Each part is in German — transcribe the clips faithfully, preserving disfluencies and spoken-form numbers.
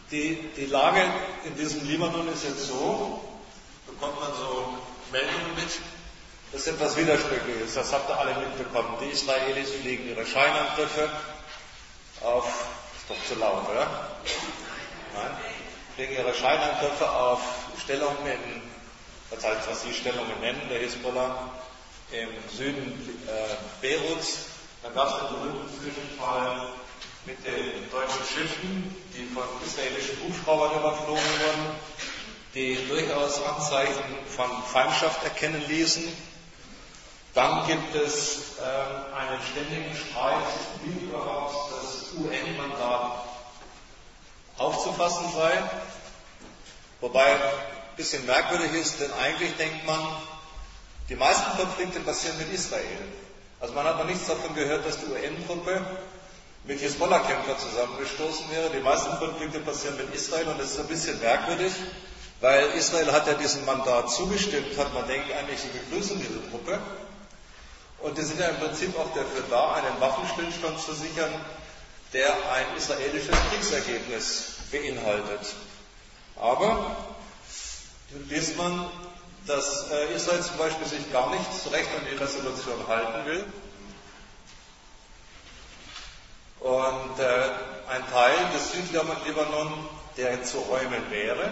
Die, die Lage in diesem Libanon ist jetzt so, bekommt man so Meldungen mit, das ist etwas Widersprüchliches, das habt ihr alle mitbekommen. Die Israelis fliegen ihre Scheinangriffe auf, ist doch zu laut, oder? Nein? Fliegen ihre Scheinangriffe auf Stellungen in, das heißt, was sie Stellungen nennen, der Hisbollah, im Süden äh, Beiruts. Dann gab es einen berühmten Zwischenfall mit den deutschen Schiffen, die von israelischen Hubschraubern überflogen wurden, die durchaus Anzeichen von Feindschaft erkennen ließen. Dann gibt es äh, einen ständigen Streit, wie überhaupt das U N-Mandat aufzufassen sei. Wobei ein bisschen merkwürdig ist, denn eigentlich denkt man, die meisten Konflikte passieren mit Israel. Also man hat noch nichts davon gehört, dass die U N-Truppe mit Hisbollah-Kämpfern zusammengestoßen wäre. Die meisten Konflikte passieren mit Israel und das ist ein bisschen merkwürdig, weil Israel hat ja diesem Mandat zugestimmt, hat man denkt eigentlich, sie begrüßen diese Truppe. Und die sind ja im Prinzip auch dafür da, einen Waffenstillstand zu sichern, der ein israelisches Kriegsergebnis beinhaltet. Aber liest man, dass Israel zum Beispiel sich gar nicht so recht an die Resolution halten will. Und äh, ein Teil des Südlibanon, der zu räumen wäre,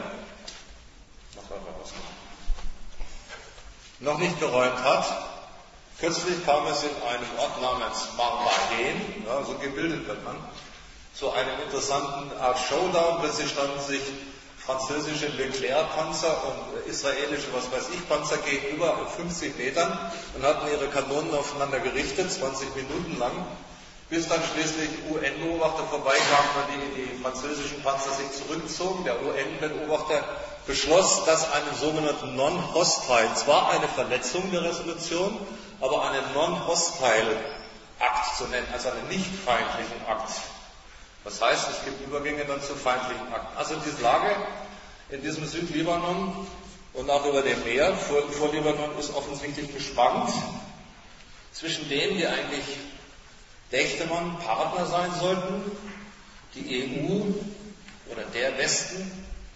noch nicht geräumt hat. Kürzlich kam es in einem Ort namens Marmahen, ja, so gebildet wird man, zu einem interessanten Art Showdown. Plötzlich standen sich französische Leclerc-Panzer und israelische, was weiß ich, Panzer gegenüber auf fünfzig Metern und hatten ihre Kanonen aufeinander gerichtet, zwanzig Minuten lang, bis dann schließlich U N-Beobachter vorbeikamen und die, die französischen Panzer sich zurückzogen. Der U N-Beobachter beschloss, dass einen sogenannten Non-Hostile, zwar eine Verletzung der Resolution, aber einen Non-Hostile-Akt zu nennen, also einen nicht feindlichen Akt. Das heißt, es gibt Übergänge dann zu feindlichen Akten. Also diese Lage in diesem Südlibanon und auch über dem Meer vor, vor Libanon ist offensichtlich gespannt zwischen denen, die eigentlich, dächte man, Partner sein sollten, die E U oder der Westen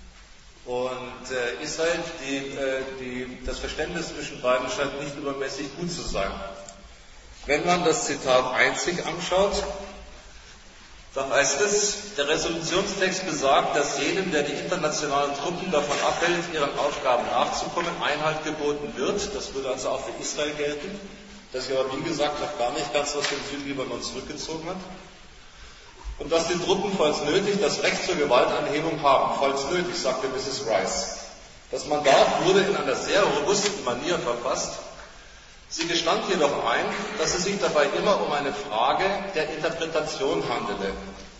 und äh, Israel, die, äh, die, das Verständnis zwischen beiden scheint nicht übermäßig gut zu sein. Wenn man das Zitat einzig anschaut, dann heißt es, der Resolutionstext besagt, dass jedem, der die internationalen Truppen davon abhält, ihren Aufgaben nachzukommen, Einhalt geboten wird. Das würde also auch für Israel gelten, das sich aber wie gesagt noch gar nicht ganz aus dem Südlibanon zurückgezogen hat. Und dass die Truppen, falls nötig, das Recht zur Gewaltanhebung haben. Falls nötig, sagte Misses Rice. Das Mandat wurde in einer sehr robusten Manier verfasst. Sie gestand jedoch ein, dass es sich dabei immer um eine Frage der Interpretation handelte.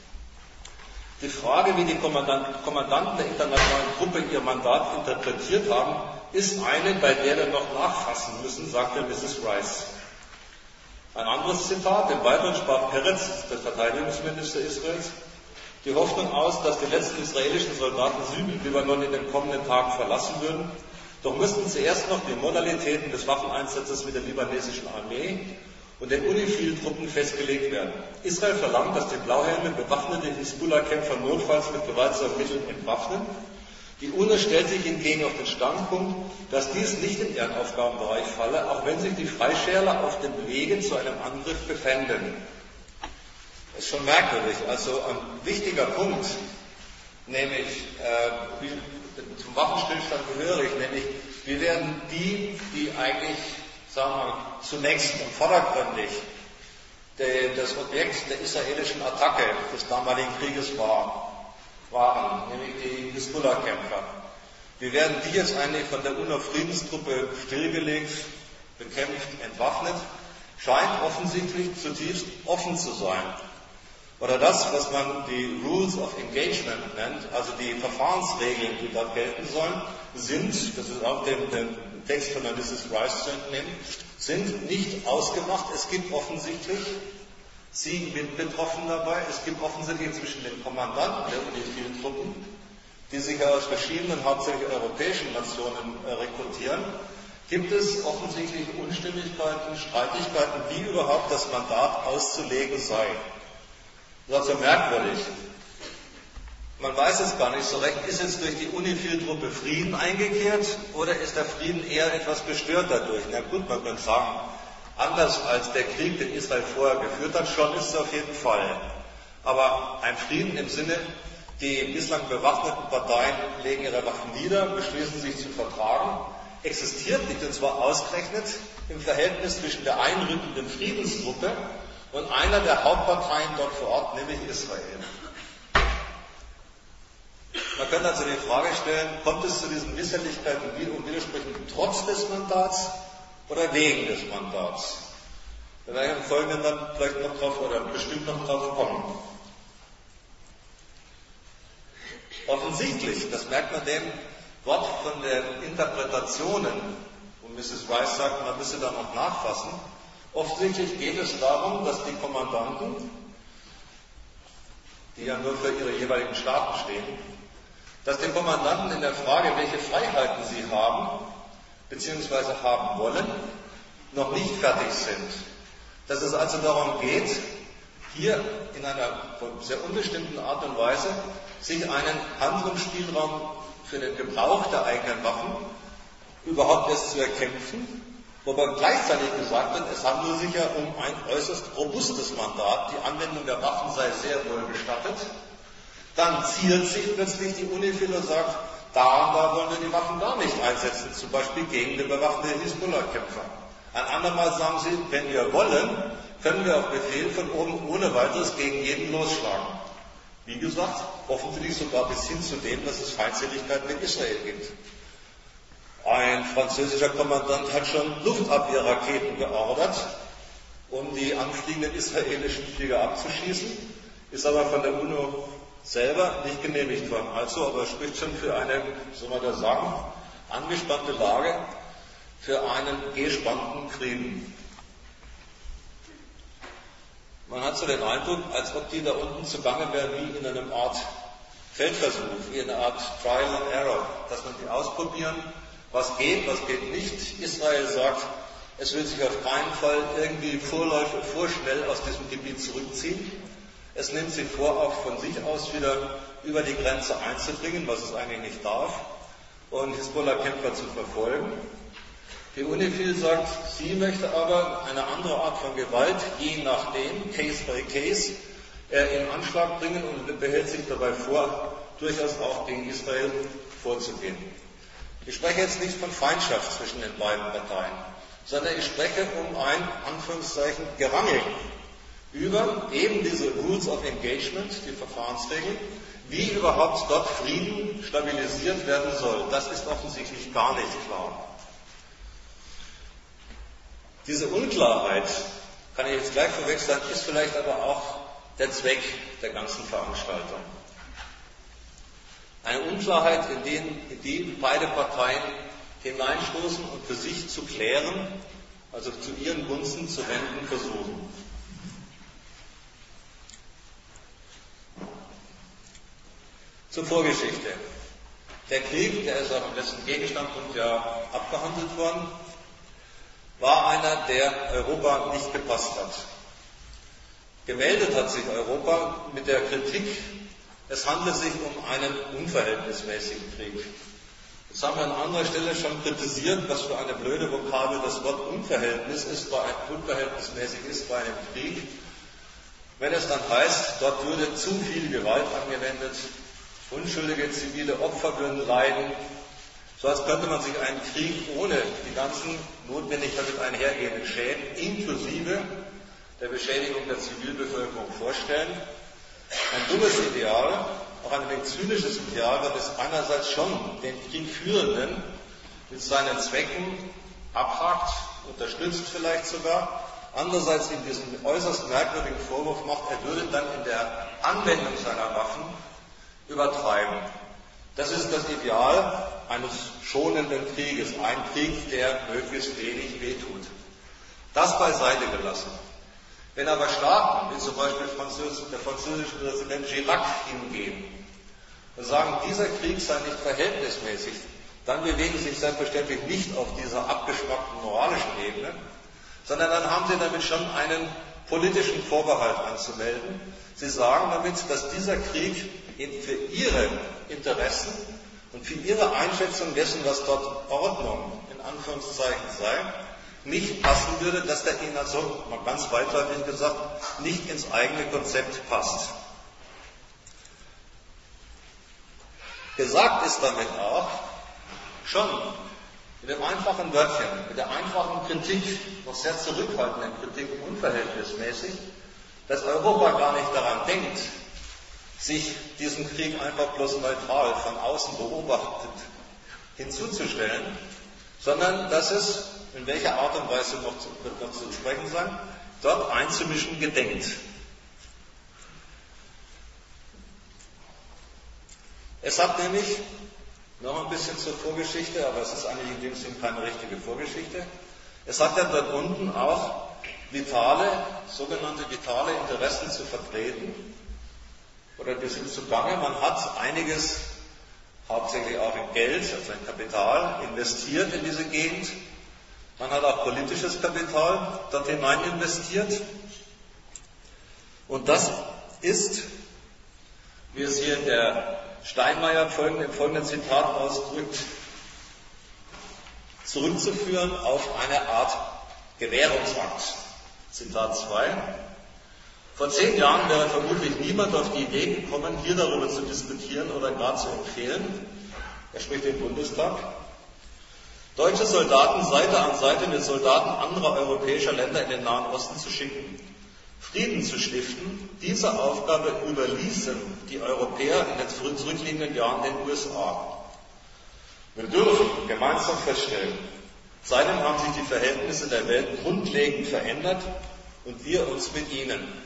Die Frage, wie die Kommandanten der internationalen Truppe ihr Mandat interpretiert haben, ist eine, bei der wir noch nachfassen müssen, sagte Misses Rice. Ein anderes Zitat, im Weiteren sprach Peretz, der Verteidigungsminister Israels, die Hoffnung aus, dass die letzten israelischen Soldaten Südlibanon in den kommenden Tagen verlassen würden. Doch müssten zuerst noch die Modalitäten des Waffeneinsatzes mit der libanesischen Armee und den UNIFIL-Truppen festgelegt werden. Israel verlangt, dass die Blauhelme bewaffnete Hisbollah-Kämpfer notfalls mit gewaltsamen Mitteln entwaffnen. Die UNO stellt sich hingegen auf den Standpunkt, dass dies nicht in ihren Aufgabenbereich falle, auch wenn sich die Freischärler auf dem Wege zu einem Angriff befänden. Das ist schon merkwürdig. Also ein wichtiger Punkt, nämlich äh, wie zum Waffenstillstand gehörig, nämlich wir werden die, die eigentlich, sagen wir mal, zunächst und vordergründig de, das Objekt der israelischen Attacke des damaligen Krieges war, waren, nämlich die Hisbollah-Kämpfer. Wir werden die jetzt eigentlich von der UNO-Friedenstruppe stillgelegt, bekämpft, entwaffnet, scheint offensichtlich zutiefst offen zu sein. Oder das, was man die Rules of Engagement nennt, also die Verfahrensregeln, die dort gelten sollen, sind, das ist auch dem, dem Text von der Misses Rice zu entnehmen, sind nicht ausgemacht. Es gibt offensichtlich sie betroffen dabei. Es gibt offensichtlich zwischen den Kommandanten der UNIFIL-Truppen, die sich aus verschiedenen, hauptsächlich europäischen Nationen äh, rekrutieren, gibt es offensichtlich Unstimmigkeiten, Streitigkeiten, wie überhaupt das Mandat auszulegen sei. Das ist also merkwürdig. Man weiß es gar nicht so recht, ist jetzt durch die UNIFIL-Truppe Frieden eingekehrt oder ist der Frieden eher etwas gestört dadurch? Na gut, man könnte sagen, anders als der Krieg, den Israel vorher geführt hat, schon ist es auf jeden Fall. Aber ein Frieden im Sinne, die bislang bewaffneten Parteien legen ihre Waffen nieder, beschließen sich zu vertragen, existiert nicht, und zwar ausgerechnet im Verhältnis zwischen der einrückenden Friedenstruppe und einer der Hauptparteien dort vor Ort, nämlich Israel. Man könnte also die Frage stellen, kommt es zu diesen Misshelligkeiten und Widersprüchen trotz des Mandats oder wegen des Mandats? Da werde ich im Folgenden dann vielleicht noch drauf oder bestimmt noch drauf kommen. Offensichtlich, das merkt man dem Wort von den Interpretationen, und Missus Rice sagt, man müsse da noch nachfassen, offensichtlich geht es darum, dass die Kommandanten, die ja nur für ihre jeweiligen Staaten stehen, dass den Kommandanten in der Frage, welche Freiheiten sie haben bzw. haben wollen, noch nicht fertig sind. Dass es also darum geht, hier in einer sehr unbestimmten Art und Weise sich einen Handlungsspielraum für den Gebrauch der eigenen Waffen überhaupt erst zu erkämpfen, wobei gleichzeitig gesagt wird, es handelt sich ja um ein äußerst robustes Mandat, die Anwendung der Waffen sei sehr wohl gestattet. Dann ziert sich plötzlich die UNIFIL und sagt, da und da wollen wir die Waffen gar nicht einsetzen, zum Beispiel gegen die bewaffneten Hisbollah-Kämpfer. Ein andermal sagen sie, wenn wir wollen, können wir auf Befehl von oben ohne weiteres gegen jeden losschlagen. Wie gesagt, offensichtlich sogar bis hin zu dem, dass es Feindseligkeiten mit Israel gibt. Ein französischer Kommandant hat schon Luftabwehrraketen geordert, um die anfliegenden israelischen Flieger abzuschießen, ist aber von der UNO selber nicht genehmigt worden. Also, aber spricht schon für eine, soll man das sagen, angespannte Lage, für einen gespannten Frieden. Man hat so den Eindruck, als ob die da unten zugange wären wie in einer Art Feldversuch, wie in einer Art Trial and Error, dass man die ausprobieren, was geht, was geht nicht. Israel sagt, es will sich auf keinen Fall irgendwie vorläufig, vorschnell aus diesem Gebiet zurückziehen. Es nimmt sich vor, auch von sich aus wieder über die Grenze einzudringen, was es eigentlich nicht darf, und Hisbollah-Kämpfer zu verfolgen. Die UNIFIL sagt, sie möchte aber eine andere Art von Gewalt, je nachdem, Case by Case, in Anschlag bringen und behält sich dabei vor, durchaus auch gegen Israel vorzugehen. Ich spreche jetzt nicht von Feindschaft zwischen den beiden Parteien, sondern ich spreche um ein, Anführungszeichen, Gerangel über eben diese Rules of Engagement, die Verfahrensregeln, wie überhaupt dort Frieden stabilisiert werden soll. Das ist offensichtlich gar nicht klar. Diese Unklarheit, kann ich jetzt gleich vorweg sagen, ist vielleicht aber auch der Zweck der ganzen Veranstaltung. Eine Unklarheit, in, den, in die beide Parteien hineinstoßen und für sich zu klären, also zu ihren Gunsten zu wenden versuchen. Zur Vorgeschichte. Der Krieg, der ist auch im letzten Gegenstandpunkt ja abgehandelt worden, war einer, der Europa nicht gepasst hat. Gemeldet hat sich Europa mit der Kritik, es handelt sich um einen unverhältnismäßigen Krieg. Das haben wir an anderer Stelle schon kritisiert, was für eine blöde Vokabel das Wort Unverhältnis ist, bei einem, unverhältnismäßig ist bei einem Krieg. Wenn es dann heißt, dort würde zu viel Gewalt angewendet, unschuldige zivile Opfer würden leiden, so als könnte man sich einen Krieg ohne die ganzen notwendig damit einhergehenden Schäden, inklusive der Beschädigung der Zivilbevölkerung, vorstellen. Ein dummes Ideal, auch ein wenig zynisches Ideal, weil es einerseits schon den Kriegführenden mit seinen Zwecken abhakt, unterstützt vielleicht sogar, andererseits ihm diesen äußerst merkwürdigen Vorwurf macht, er würde dann in der Anwendung seiner Waffen übertreiben. Das ist das Ideal eines schonenden Krieges, ein Krieg, der möglichst wenig wehtut. Das beiseite gelassen. Wenn aber Staaten, wie zum Beispiel der französische Präsident Chirac, hingehen und sagen, dieser Krieg sei nicht verhältnismäßig, dann bewegen sie sich selbstverständlich nicht auf dieser abgeschmackten moralischen Ebene, sondern dann haben sie damit schon einen politischen Vorbehalt anzumelden. Sie sagen damit, dass dieser Krieg für ihre Interessen und für ihre Einschätzung dessen, was dort Ordnung in Anführungszeichen sei, nicht passen würde, dass der ihnen also, mal ganz weitläufig gesagt, nicht ins eigene Konzept passt. Gesagt ist damit auch schon mit dem einfachen Wörtchen, mit der einfachen Kritik, noch sehr zurückhaltenden Kritik unverhältnismäßig, dass Europa gar nicht daran denkt, sich diesem Krieg einfach bloß neutral von außen beobachtet hinzuzustellen, sondern dass es, in welcher Art und Weise noch zu, wird noch zu sprechen sein, dort einzumischen gedenkt. Es hat nämlich noch ein bisschen zur Vorgeschichte, aber es ist eigentlich in dem Sinn keine richtige Vorgeschichte. Es hat ja dort unten auch vitale, sogenannte vitale Interessen zu vertreten, oder die sind zugange. Man hat einiges, hauptsächlich auch in Geld, also in Kapital, investiert in diese Gegend. Man hat auch politisches Kapital dort hinein investiert. Und das ist, wie es hier in der Steinmeier im folgenden Zitat ausdrückt, zurückzuführen auf eine Art Gewährungsakt. Zitat zwei. Vor zehn Jahren wäre vermutlich niemand auf die Idee gekommen, hier darüber zu diskutieren oder gar zu empfehlen, er spricht im Bundestag, deutsche Soldaten Seite an Seite mit Soldaten anderer europäischer Länder in den Nahen Osten zu schicken, Frieden zu stiften. Diese Aufgabe überließen die Europäer in den zurückliegenden Jahren den U S A. Wir dürfen gemeinsam feststellen, seitdem haben sich die Verhältnisse der Welt grundlegend verändert und wir uns mit ihnen.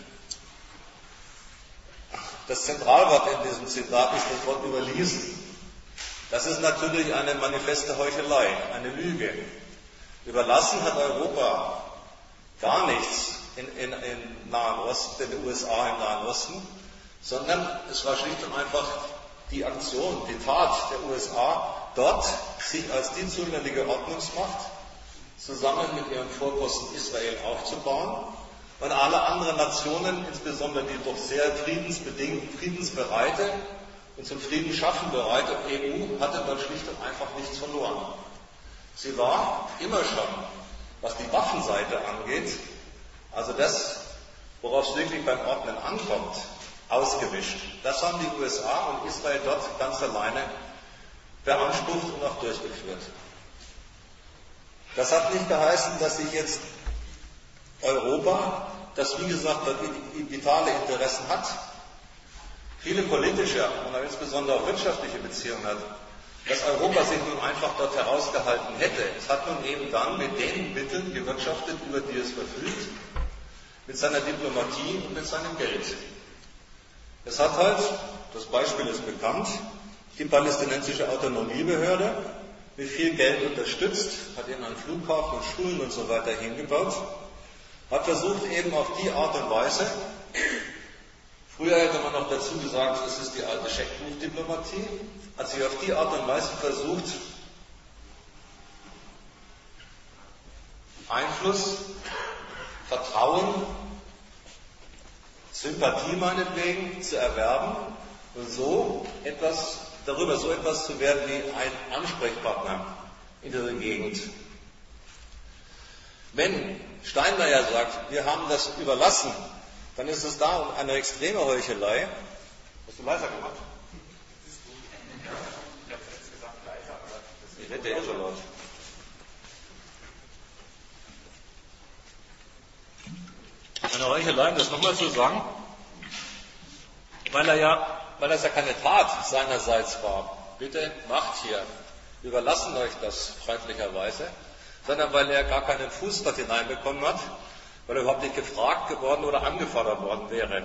Das Zentralwort in diesem Zitat ist das Wort überließen. Das ist natürlich eine manifeste Heuchelei, eine Lüge. Überlassen hat Europa gar nichts in, in, in Nahen Osten, in den U S A im Nahen Osten, sondern es war schlicht und einfach die Aktion, die Tat der U S A, dort sich als die zuständige Ordnungsmacht zusammen mit ihrem Vorposten Israel aufzubauen. Und alle anderen Nationen, insbesondere die doch sehr friedensbedingt, friedensbereite und zum Frieden schaffen bereite E U, hatte dort schlicht und einfach nichts verloren. Sie war immer schon, was die Waffenseite angeht, also das, worauf es wirklich beim Ordnen ankommt, ausgewischt. Das haben die U S A und Israel dort ganz alleine beansprucht und auch durchgeführt. Das hat nicht geheißen, dass sich jetzt Europa, das wie gesagt dort vitale Interessen hat, viele politische und insbesondere auch wirtschaftliche Beziehungen hat, dass Europa sich nun einfach dort herausgehalten hätte. Es hat nun eben dann mit den Mitteln gewirtschaftet, über die es verfügt, mit seiner Diplomatie und mit seinem Geld. Es hat halt, das Beispiel ist bekannt, die palästinensische Autonomiebehörde mit viel Geld unterstützt, hat eben einen Flughafen und Schulen und so weiter hingebaut, hat versucht eben auf die Art und Weise, früher hätte man noch dazu gesagt, das ist die alte Scheckbuchdiplomatie, hat sich auf die Art und Weise versucht, Einfluss, Vertrauen, Sympathie meinetwegen zu erwerben und so etwas, darüber so etwas zu werden wie ein Ansprechpartner in dieser Gegend. Wenn Steinmeier sagt, wir haben das überlassen, dann ist es da um eine extreme Heuchelei. Hast du leiser gemacht? Ich rede ja eh so laut. Eine Heuchelei, um das nochmal zu sagen, weil er ja, weil das ja keine Tat seinerseits war. Bitte macht hier, überlassen euch das freundlicherweise, sondern weil er gar keinen Fuß dort hineinbekommen hat, weil er überhaupt nicht gefragt geworden oder angefordert worden wäre.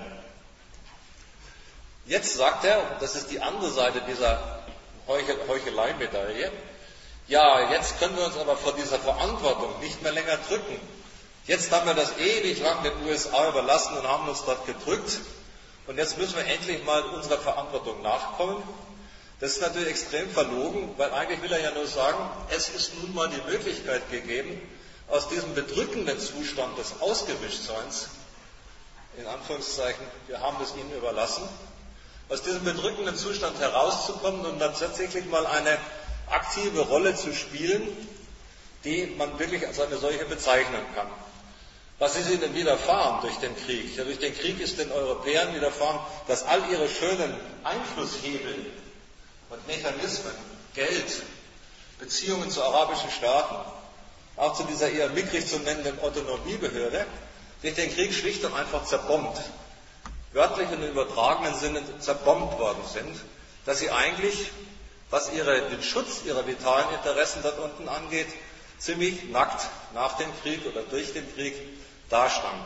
Jetzt sagt er, das ist die andere Seite dieser Heuchelei-Medaille, ja, jetzt können wir uns aber vor dieser Verantwortung nicht mehr länger drücken. Jetzt haben wir das ewig lang den U S A überlassen und haben uns dort gedrückt und jetzt müssen wir endlich mal unserer Verantwortung nachkommen. Das ist natürlich extrem verlogen, weil eigentlich will er ja nur sagen, es ist nun mal die Möglichkeit gegeben, aus diesem bedrückenden Zustand des Ausgewischtseins, in Anführungszeichen, wir haben es ihnen überlassen, aus diesem bedrückenden Zustand herauszukommen und dann tatsächlich mal eine aktive Rolle zu spielen, die man wirklich als eine solche bezeichnen kann. Was ist ihnen widerfahren durch den Krieg? Ja, durch den Krieg ist den Europäern widerfahren, dass all ihre schönen Einflusshebel und Mechanismen, Geld, Beziehungen zu arabischen Staaten, auch zu dieser eher mickrig zu nennenden Autonomiebehörde, durch den Krieg schlicht und einfach zerbombt, wörtlich und im übertragenen Sinne zerbombt worden sind, dass sie eigentlich, was ihre, den Schutz ihrer vitalen Interessen dort unten angeht, ziemlich nackt nach dem Krieg oder durch den Krieg dastanden.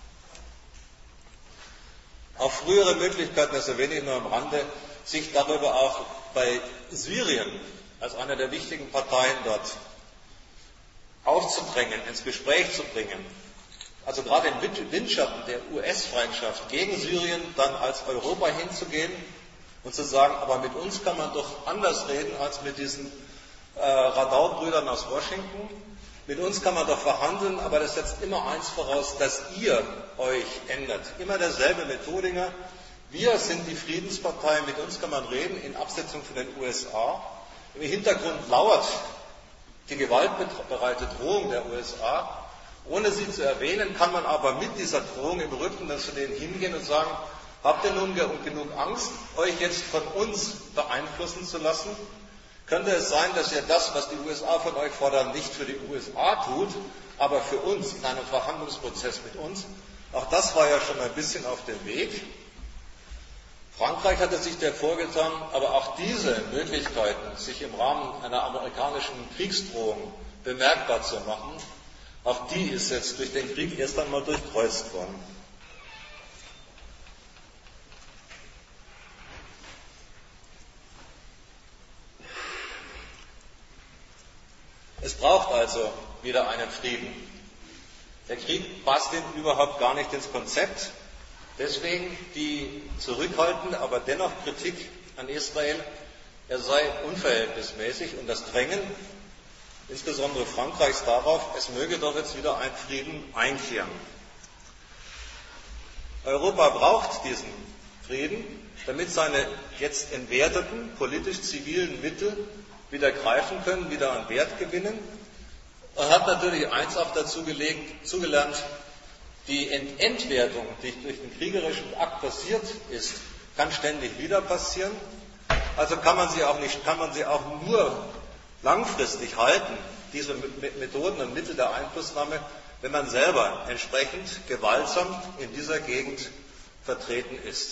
Auch frühere Möglichkeiten, das erwähne ich nur am Rande, sich darüber auch bei Syrien als einer der wichtigen Parteien dort aufzudrängen, ins Gespräch zu bringen. Also gerade im Windschatten der U S-Feindschaft gegen Syrien dann als Europa hinzugehen und zu sagen, aber mit uns kann man doch anders reden als mit diesen äh, Radau-Brüdern aus Washington. Mit uns kann man doch verhandeln, aber das setzt immer eins voraus, dass ihr euch ändert. Immer derselbe Methodiker. Wir sind die Friedenspartei, mit uns kann man reden, in Absetzung von den U S A. Im Hintergrund lauert die gewaltbereite Drohung der U S A. Ohne sie zu erwähnen, kann man aber mit dieser Drohung im Rücken zu denen hingehen und sagen, habt ihr nun genug Angst, euch jetzt von uns beeinflussen zu lassen? Könnte es sein, dass ihr das, was die U S A von euch fordern, nicht für die U S A tut, aber für uns in einem Verhandlungsprozess mit uns? Auch das war ja schon ein bisschen auf dem Weg. Frankreich hatte sich der vorgetan, aber auch diese Möglichkeiten, sich im Rahmen einer amerikanischen Kriegsdrohung bemerkbar zu machen, auch die ist jetzt durch den Krieg erst einmal durchkreuzt worden. Es braucht also wieder einen Frieden. Der Krieg passt ihm überhaupt gar nicht ins Konzept. Deswegen die zurückhaltende, aber dennoch Kritik an Israel, er sei unverhältnismäßig und das Drängen, insbesondere Frankreichs, darauf, es möge doch jetzt wieder ein Frieden einkehren. Europa braucht diesen Frieden, damit seine jetzt entwerteten politisch-zivilen Mittel wieder greifen können, wieder an Wert gewinnen. Und hat natürlich eins auch dazu gelegt, zugelernt, die Entwertung, die durch den kriegerischen Akt passiert ist, kann ständig wieder passieren. Also kann man sie auch nicht, kann man sie auch nur langfristig halten, diese Methoden und Mittel der Einflussnahme, wenn man selber entsprechend gewaltsam in dieser Gegend vertreten ist.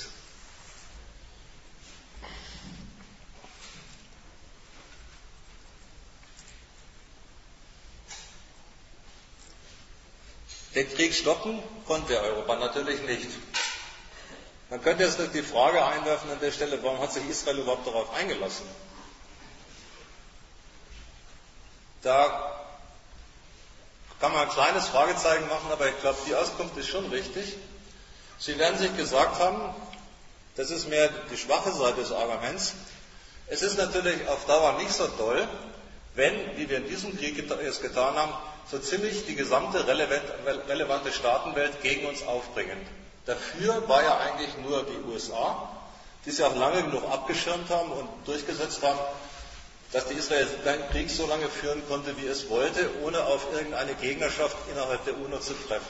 Den Krieg stoppen konnte Europa natürlich nicht. Man könnte jetzt die Frage einwerfen an der Stelle, warum hat sich Israel überhaupt darauf eingelassen? Da kann man ein kleines Fragezeichen machen, aber ich glaube, die Auskunft ist schon richtig. Sie werden sich gesagt haben, das ist mehr die schwache Seite des Arguments, es ist natürlich auf Dauer nicht so toll, wenn, wie wir in diesem Krieg es getan haben, so ziemlich die gesamte relevante Staatenwelt gegen uns aufbringen. Dafür war ja eigentlich nur die U S A, die sie auch lange genug abgeschirmt haben und durchgesetzt haben, dass die Israel keinen Krieg so lange führen konnte, wie es wollte, ohne auf irgendeine Gegnerschaft innerhalb der UNO zu treffen.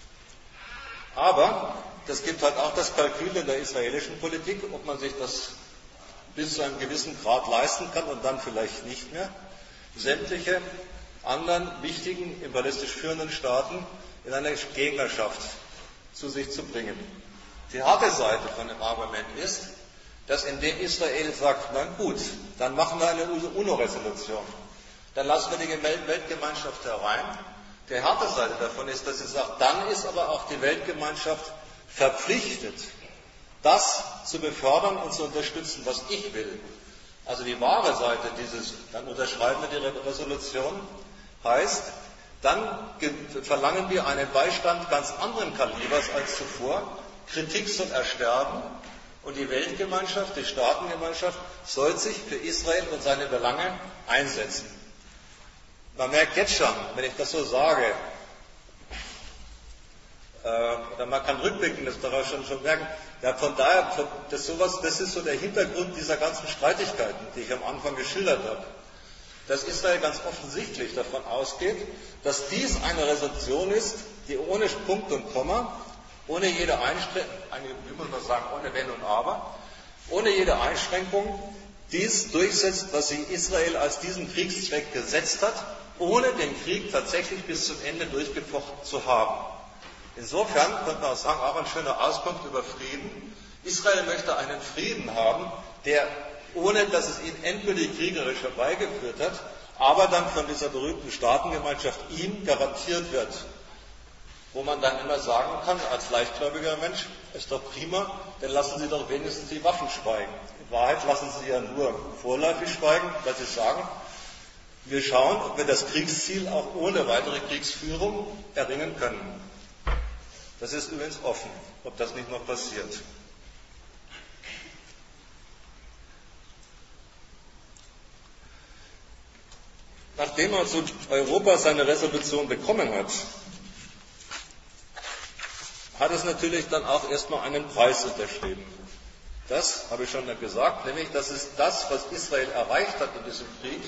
Aber das gibt halt auch das Kalkül in der israelischen Politik, ob man sich das bis zu einem gewissen Grad leisten kann und dann vielleicht nicht mehr, sämtliche anderen wichtigen, imperialistisch führenden Staaten in eine Gegnerschaft zu sich zu bringen. Die harte Seite von dem Argument ist, dass indem Israel sagt, na gut, dann machen wir eine UNO-Resolution, dann lassen wir die Weltgemeinschaft herein. Die harte Seite davon ist, dass sie sagt, dann ist aber auch die Weltgemeinschaft verpflichtet, das zu befördern und zu unterstützen, was ich will. Also die wahre Seite dieses, dann unterschreiben wir die Resolution, heißt, dann verlangen wir einen Beistand ganz anderen Kalibers als zuvor. Kritik soll ersterben und die Weltgemeinschaft, die Staatengemeinschaft soll sich für Israel und seine Belange einsetzen. Man merkt jetzt schon, wenn ich das so sage, oder man kann rückblickend das daraus schon, schon merken. Ja, von daher, das, sowas, das ist so der Hintergrund dieser ganzen Streitigkeiten, die ich am Anfang geschildert habe. Dass Israel ganz offensichtlich davon ausgeht, dass dies eine Resolution ist, die ohne Punkt und Komma, ohne jede Einschränkung, wie muss man sagen, ohne Wenn und Aber, ohne jede Einschränkung dies durchsetzt, was sie Israel als diesen Kriegszweck gesetzt hat, ohne den Krieg tatsächlich bis zum Ende durchgefochten zu haben. Insofern könnte man auch sagen, auch ein schöner Auskunft über Frieden. Israel möchte einen Frieden haben, der, ohne dass es ihn endgültig kriegerisch herbeigeführt hat, aber dann von dieser berühmten Staatengemeinschaft ihm garantiert wird. Wo man dann immer sagen kann, als leichtgläubiger Mensch, ist doch prima, dann lassen Sie doch wenigstens die Waffen schweigen. In Wahrheit lassen Sie ja nur vorläufig schweigen, weil Sie sagen, wir schauen, ob wir das Kriegsziel auch ohne weitere Kriegsführung erringen können. Das ist übrigens offen, ob das nicht noch passiert. Nachdem also Europa seine Resolution bekommen hat, hat es natürlich dann auch erstmal einen Preis unterschrieben. Das habe ich schon gesagt, nämlich das ist das, was Israel erreicht hat in diesem Krieg,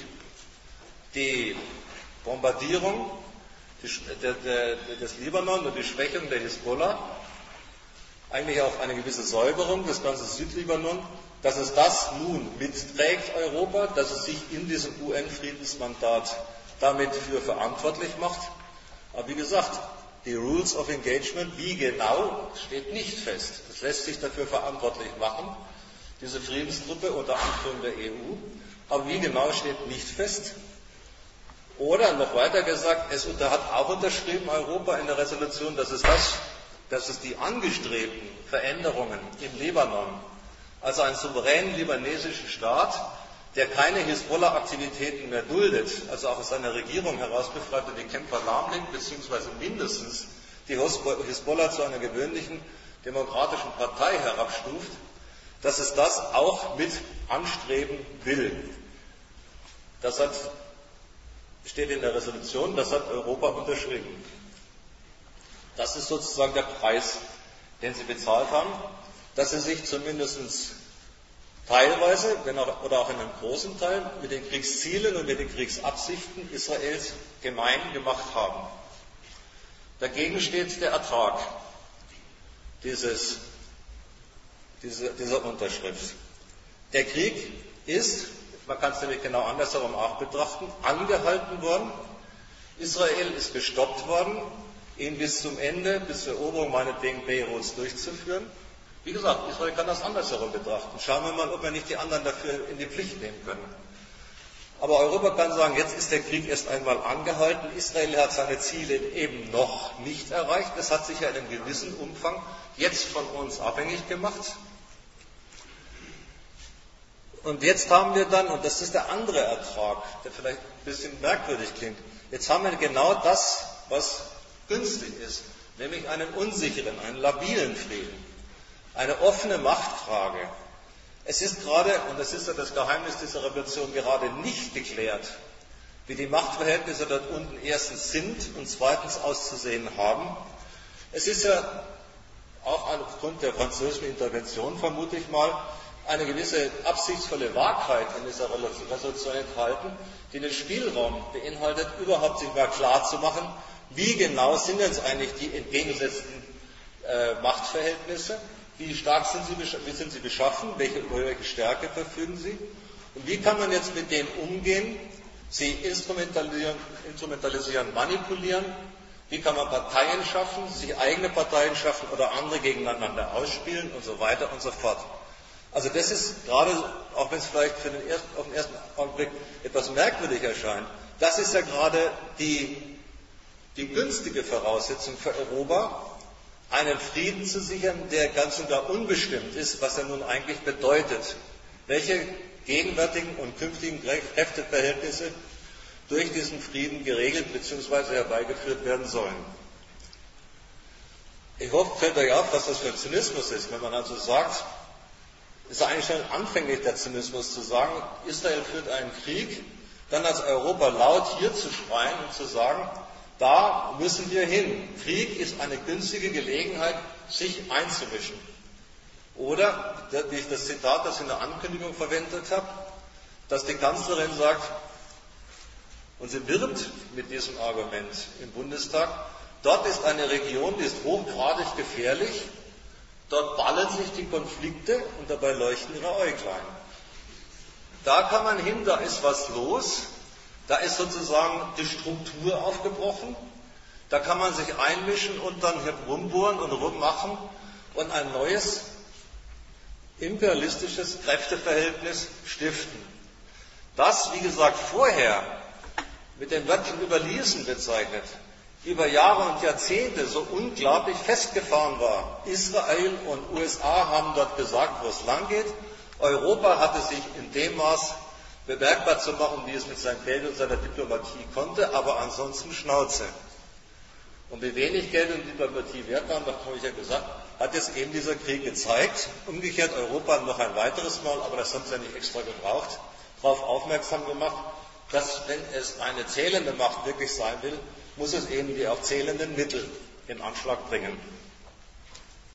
die Bombardierung des Libanon und die Schwächung der Hisbollah, eigentlich auch eine gewisse Säuberung des ganzen Südlibanon, dass es das nun mitträgt, Europa, dass es sich in diesem U N-Friedensmandat damit für verantwortlich macht. Aber wie gesagt, die Rules of Engagement, wie genau, steht nicht fest. Es lässt sich dafür verantwortlich machen, diese Friedenstruppe unter Anführung der E U, aber wie genau steht nicht fest. Oder noch weiter gesagt, es hat auch unterschrieben Europa in der Resolution, dass es, das, dass es die angestrebten Veränderungen im Libanon, also einen souveränen libanesischen Staat, der keine Hisbollah-Aktivitäten mehr duldet, also auch aus seiner Regierung heraus befreit und die Kämpfer lahmlegt, beziehungsweise mindestens die Hisbollah zu einer gewöhnlichen demokratischen Partei herabstuft, dass es das auch mit anstreben will. Das hat steht in der Resolution, das hat Europa unterschrieben. Das ist sozusagen der Preis, den sie bezahlt haben, dass sie sich zumindest teilweise, wenn auch, oder auch in einem großen Teil, mit den Kriegszielen und mit den Kriegsabsichten Israels gemein gemacht haben. Dagegen steht der Ertrag dieses, diese, dieser Unterschrift. Der Krieg ist, man kann es nämlich genau andersherum auch betrachten, angehalten worden. Israel ist gestoppt worden, ihn bis zum Ende, bis zur Eroberung meinetwegen Beiruts durchzuführen. Wie gesagt, Israel kann das andersherum betrachten. Schauen wir mal, ob wir nicht die anderen dafür in die Pflicht nehmen können. Aber Europa kann sagen, jetzt ist der Krieg erst einmal angehalten. Israel hat seine Ziele eben noch nicht erreicht. Das hat sich ja in einem gewissen Umfang jetzt von uns abhängig gemacht. Und jetzt haben wir dann, und das ist der andere Ertrag, der vielleicht ein bisschen merkwürdig klingt, jetzt haben wir genau das, was günstig ist, nämlich einen unsicheren, einen labilen Frieden, eine offene Machtfrage. Es ist gerade, und das ist ja das Geheimnis dieser Revolution, gerade nicht geklärt, wie die Machtverhältnisse dort unten erstens sind und zweitens auszusehen haben. Es ist ja auch aufgrund der französischen Intervention, vermute ich mal, eine gewisse absichtsvolle Wahrheit in dieser Resolution enthalten, die den Spielraum beinhaltet, überhaupt sich mal klar zu machen, wie genau sind jetzt eigentlich die entgegengesetzten äh, Machtverhältnisse, wie stark sind sie, wie sind sie beschaffen, welche, über welche Stärke verfügen sie und wie kann man jetzt mit denen umgehen, sie instrumentalisieren, instrumentalisieren manipulieren, wie kann man Parteien schaffen, sich eigene Parteien schaffen oder andere gegeneinander ausspielen und so weiter und so fort. Also das ist gerade, auch wenn es vielleicht für den ersten, auf den ersten Augenblick etwas merkwürdig erscheint, das ist ja gerade die, die günstige Voraussetzung für Europa, einen Frieden zu sichern, der ganz und gar unbestimmt ist, was er nun eigentlich bedeutet. Welche gegenwärtigen und künftigen Kräfteverhältnisse durch diesen Frieden geregelt bzw. herbeigeführt werden sollen. Ich hoffe, fällt euch auf, was das für ein Zynismus ist, wenn man also sagt, es ist eigentlich schon anfänglich der Zynismus zu sagen, Israel führt einen Krieg, dann als Europa laut hier zu schreien und zu sagen, Da müssen wir hin. Krieg ist eine günstige Gelegenheit, sich einzumischen. Oder, wie ich das Zitat, das ich in der Ankündigung verwendet habe, dass die Kanzlerin sagt, und sie wirbt mit diesem Argument im Bundestag, dort ist eine Region, die ist hochgradig gefährlich, dort ballen sich die Konflikte und dabei leuchten ihre Äuglein. Da kann man hin, da ist was los, da ist sozusagen die Struktur aufgebrochen, da kann man sich einmischen und dann herumbohren und rummachen und ein neues imperialistisches Kräfteverhältnis stiften. Das, wie gesagt, vorher mit dem Wörtchen überließen bezeichnet, über Jahre und Jahrzehnte so unglaublich festgefahren war. Israel und U S A haben dort gesagt, wo es lang geht. Europa hatte sich in dem Maß bemerkbar zu machen, wie es mit seinem Geld und seiner Diplomatie konnte, aber ansonsten Schnauze. Und wie wenig Geld und Diplomatie wert waren, das habe ich ja gesagt, hat jetzt eben dieser Krieg gezeigt. Umgekehrt Europa noch ein weiteres Mal, aber das haben sie ja nicht extra gebraucht, darauf aufmerksam gemacht, dass, wenn es eine zählende Macht wirklich sein will, muss es eben die auch zählenden Mittel in Anschlag bringen.